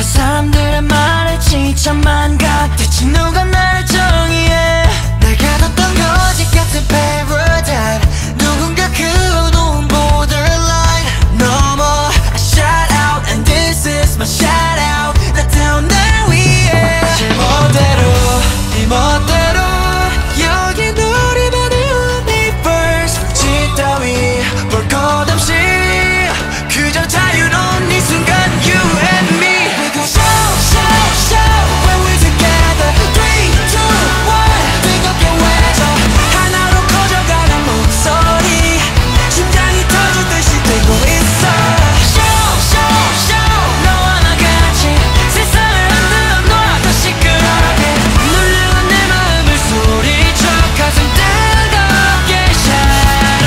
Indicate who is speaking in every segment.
Speaker 1: 그 사람들의 말에 지쳐만 가. 대체 누가 나를 정의해. 날 가뒀던 거짓 같은 paradigm. 누군가 그어놓은 borderline 넘어 I shout out and this is my shout out. 나 태어날 위해 제멋대로 네 멋대로 여기 우리만의 universe. 지 따위 볼 것 없이 그저 자유로운 이 순간 you and me. We go shout shout shout when we together. 3, 2, 1 뜨겁게 외쳐 하나로 커져가는 목소리. 심장이 터지듯이 뛰고 있어. Shout shout shout 너와 나 같이 세상을 흔들어 놔 더 시끄럽게. 놀라운 내 마음을 소리쳐 가슴 뜨겁게 shout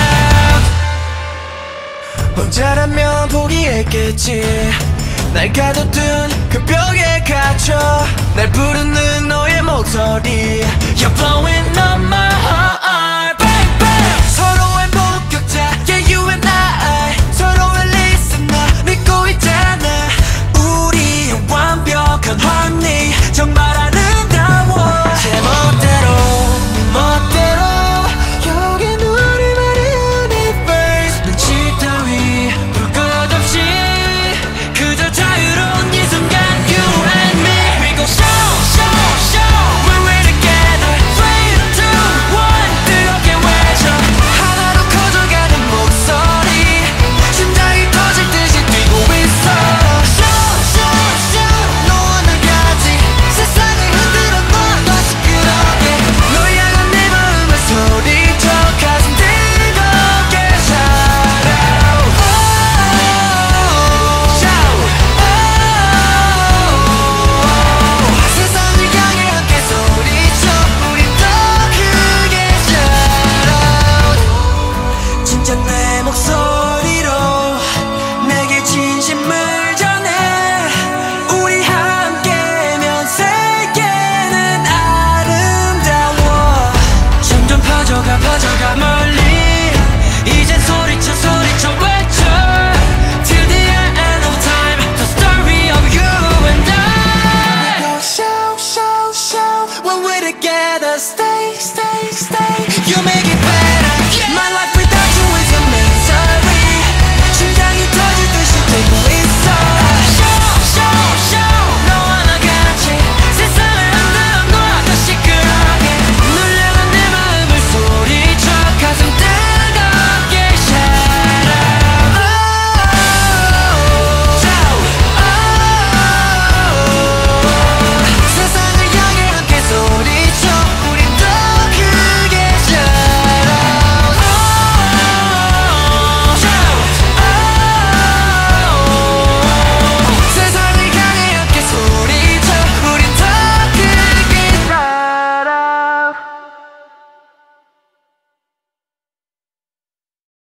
Speaker 1: out. 혼자라면 포기했겠지. 날 가둬둔 그 벽에 갇혀 날 부르는 너의 목소리. You're blowing up